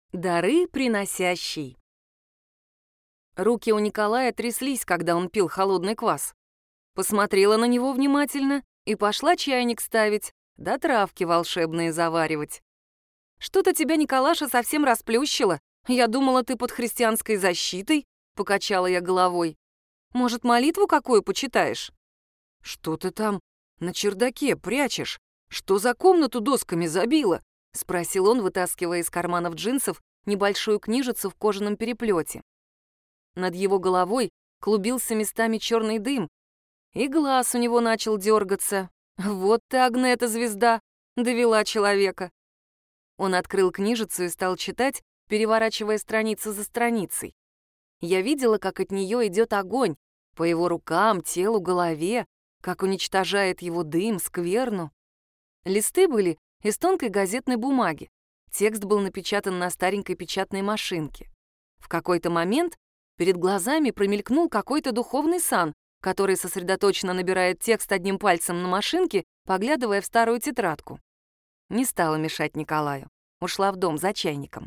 Дары приносящий. Руки у Николая тряслись, когда он пил холодный квас. Посмотрела на него внимательно и пошла чайник ставить, да травки волшебные заваривать. «Что-то тебя, Николаша, совсем расплющило. Я думала, ты под христианской защитой», — покачала я головой. «Может, молитву какую почитаешь?» «Что ты там на чердаке прячешь? Что за комнату досками забила?» — спросил он, вытаскивая из карманов джинсов небольшую книжицу в кожаном переплете. Над его головой клубился местами черный дым, и глаз у него начал дергаться. «Вот ты, Агнета, звезда!» — довела человека. Он открыл книжицу и стал читать, переворачивая страницу за страницей. Я видела, как от нее идет огонь, по его рукам, телу, голове, как уничтожает его дым, скверну. Листы были из тонкой газетной бумаги. Текст был напечатан на старенькой печатной машинке. В какой-то момент перед глазами промелькнул какой-то духовный сан, который сосредоточенно набирает текст одним пальцем на машинке, поглядывая в старую тетрадку. Не стала мешать Николаю. Ушла в дом за чайником.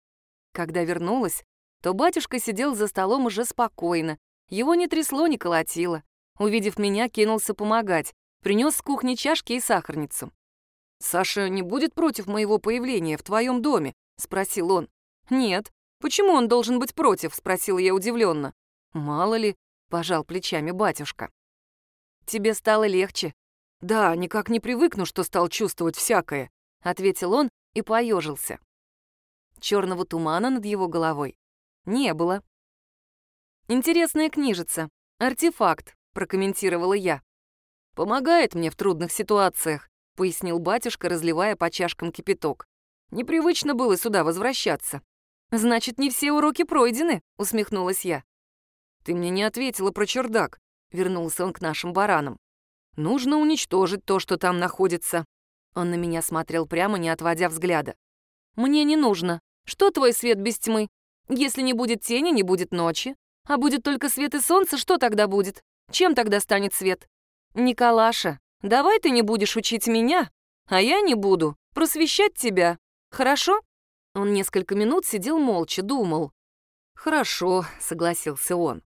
Когда вернулась, то батюшка сидел за столом уже спокойно. Его не трясло, не колотило. Увидев меня, кинулся помогать. Принес с кухни чашки и сахарницу. «Саша не будет против моего появления в твоем доме?» — спросил он. «Нет. Почему он должен быть против?» — спросила я удивленно. «Мало ли», — пожал плечами батюшка. «Тебе стало легче?» «Да, никак не привыкну, что стал чувствовать всякое», — ответил он и поежился. Черного тумана над его головой не было. «Интересная книжица. Артефакт», — прокомментировала я. «Помогает мне в трудных ситуациях», — пояснил батюшка, разливая по чашкам кипяток. «Непривычно было сюда возвращаться». «Значит, не все уроки пройдены», — усмехнулась я. «Ты мне не ответила про чердак», — вернулся он к нашим баранам. «Нужно уничтожить то, что там находится». Он на меня смотрел прямо, не отводя взгляда. «Мне не нужно. Что твой свет без тьмы? Если не будет тени, не будет ночи. А будет только свет и солнце, что тогда будет? Чем тогда станет свет? Николаша, давай ты не будешь учить меня, а я не буду просвещать тебя. Хорошо?» Он несколько минут сидел молча, думал. «Хорошо», — согласился он.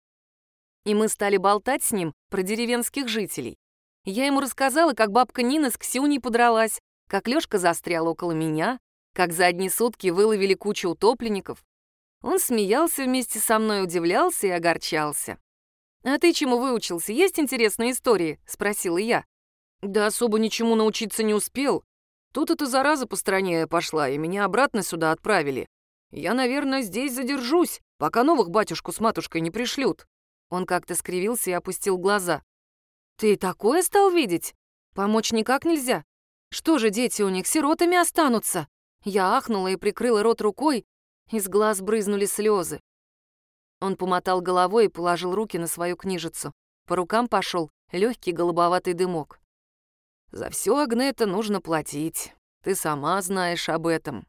И мы стали болтать с ним про деревенских жителей. Я ему рассказала, как бабка Нина с Ксюней подралась, как Лёшка застрял около меня, как за одни сутки выловили кучу утопленников. Он смеялся вместе со мной, удивлялся и огорчался. «А ты чему выучился? Есть интересные истории?» — спросила я. «Да особо ничему научиться не успел. Тут эта зараза по стране пошла, и меня обратно сюда отправили. Я, наверное, здесь задержусь, пока новых батюшку с матушкой не пришлют». Он как-то скривился и опустил глаза. «Ты такое стал видеть? Помочь никак нельзя. Что же дети у них сиротами останутся?» Я ахнула и прикрыла рот рукой, из глаз брызнули слезы. Он помотал головой и положил руки на свою книжицу. По рукам пошел легкий голубоватый дымок. «За все, Агнета, нужно платить. Ты сама знаешь об этом».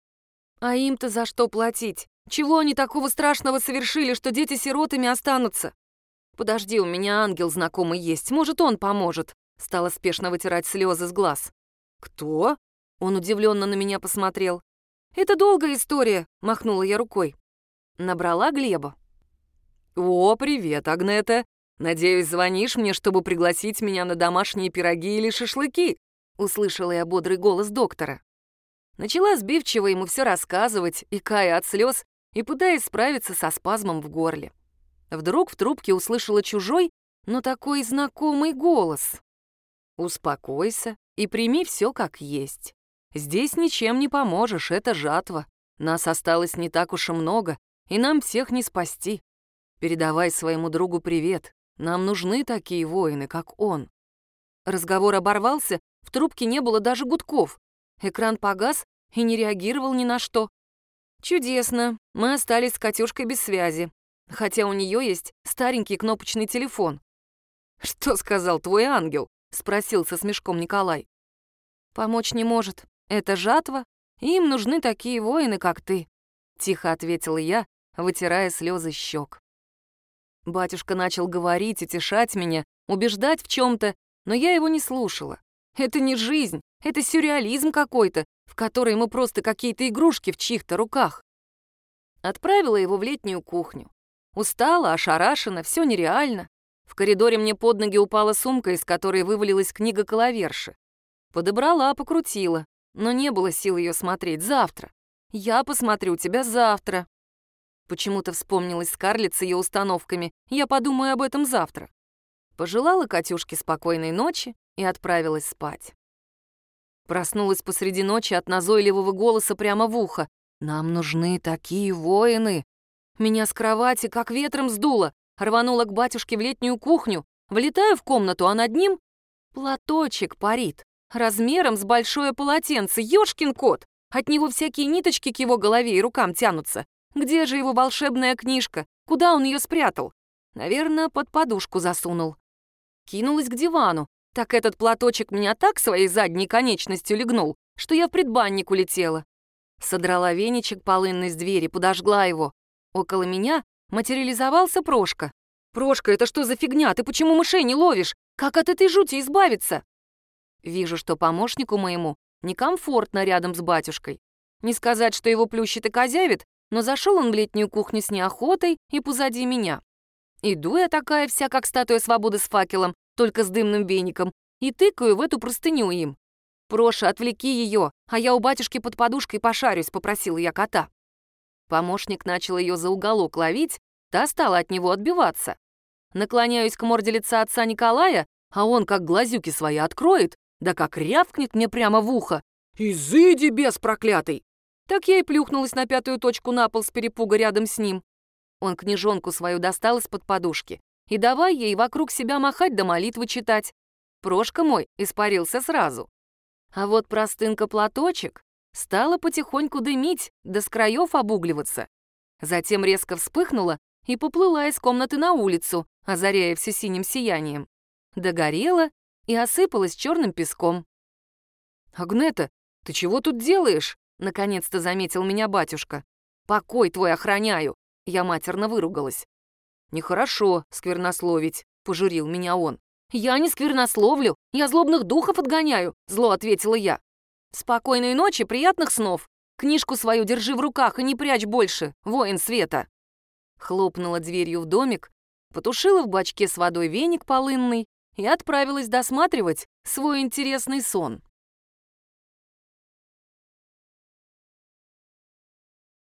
«А им-то за что платить? Чего они такого страшного совершили, что дети сиротами останутся?» «Подожди, у меня ангел знакомый есть, может, он поможет», — стала спешно вытирать слезы с глаз. «Кто?» — он удивленно на меня посмотрел. «Это долгая история», — махнула я рукой. Набрала Глеба. «О, привет, Агнета. Надеюсь, звонишь мне, чтобы пригласить меня на домашние пироги или шашлыки?» — услышала я бодрый голос доктора. Начала сбивчиво ему все рассказывать, икая от слез и пытаясь справиться со спазмом в горле. Вдруг в трубке услышала чужой, но такой знакомый голос. «Успокойся и прими все как есть. Здесь ничем не поможешь, это жатва. Нас осталось не так уж и много, и нам всех не спасти. Передавай своему другу привет. Нам нужны такие воины, как он». Разговор оборвался, в трубке не было даже гудков. Экран погас и не реагировал ни на что. Чудесно, мы остались с Катюшкой без связи, хотя у нее есть старенький кнопочный телефон. «Что сказал твой ангел?» — спросил со смешком Николай. «Помочь не может. Это жатва, и им нужны такие воины, как ты», — тихо ответила я, вытирая слезы щек. Батюшка начал говорить, утешать меня, убеждать в чем-то, но я его не слушала. Это не жизнь, это сюрреализм какой-то, в который мы просто какие-то игрушки в чьих-то руках. Отправила его в летнюю кухню. Устала, ошарашена, все нереально. В коридоре мне под ноги упала сумка, из которой вывалилась книга Коловерши. Подобрала, покрутила, но не было сил ее смотреть. Завтра. Я посмотрю тебя завтра. Почему-то вспомнилась Скарлетт с ее установками. Я подумаю об этом завтра. Пожелала Катюшке спокойной ночи и отправилась спать. Проснулась посреди ночи от назойливого голоса прямо в ухо. «Нам нужны такие воины!» Меня с кровати как ветром сдуло. Рванула к батюшке в летнюю кухню. Влетаю в комнату, а над ним платочек парит. Размером с большое полотенце. Ёшкин кот! От него всякие ниточки к его голове и рукам тянутся. Где же его волшебная книжка? Куда он ее спрятал? Наверное, под подушку засунул. Кинулась к дивану. Так этот платочек меня так своей задней конечностью легнул, что я в предбанник улетела. Содрала веничек полынный с двери, подожгла его. Около меня материализовался Прошка. «Прошка, это что за фигня? Ты почему мышей не ловишь? Как от этой жути избавиться?» Вижу, что помощнику моему некомфортно рядом с батюшкой. Не сказать, что его плющит и козявит, но зашел он в летнюю кухню с неохотой и позади меня. Иду я такая вся, как статуя свободы с факелом, только с дымным веником, и тыкаю в эту простыню им. «Проша, отвлеки ее, а я у батюшки под подушкой пошарюсь», — попросила я кота. Помощник начал ее за уголок ловить, та стала от него отбиваться. Наклоняюсь к морде лица отца Николая, а он как глазюки свои откроет, да как рявкнет мне прямо в ухо. «Изыди, бес проклятый!» Так я и плюхнулась на пятую точку на пол с перепуга рядом с ним. Он книжонку свою достал из-под подушки и давай ей вокруг себя махать да молитвы читать. Прошка мой испарился сразу. А вот простынка-платочек стала потихоньку дымить, да с краев обугливаться. Затем резко вспыхнула и поплыла из комнаты на улицу, озаряя все синим сиянием. Догорела и осыпалась черным песком. «Агнета, ты чего тут делаешь?» — наконец-то заметил меня батюшка. «Покой твой охраняю!» — я матерно выругалась. «Нехорошо сквернословить», — пожурил меня он. «Я не сквернословлю, я злобных духов отгоняю», — зло ответила я. «Спокойной ночи, приятных снов. Книжку свою держи в руках и не прячь больше, воин света». Хлопнула дверью в домик, потушила в бачке с водой веник полынный и отправилась досматривать свой интересный сон.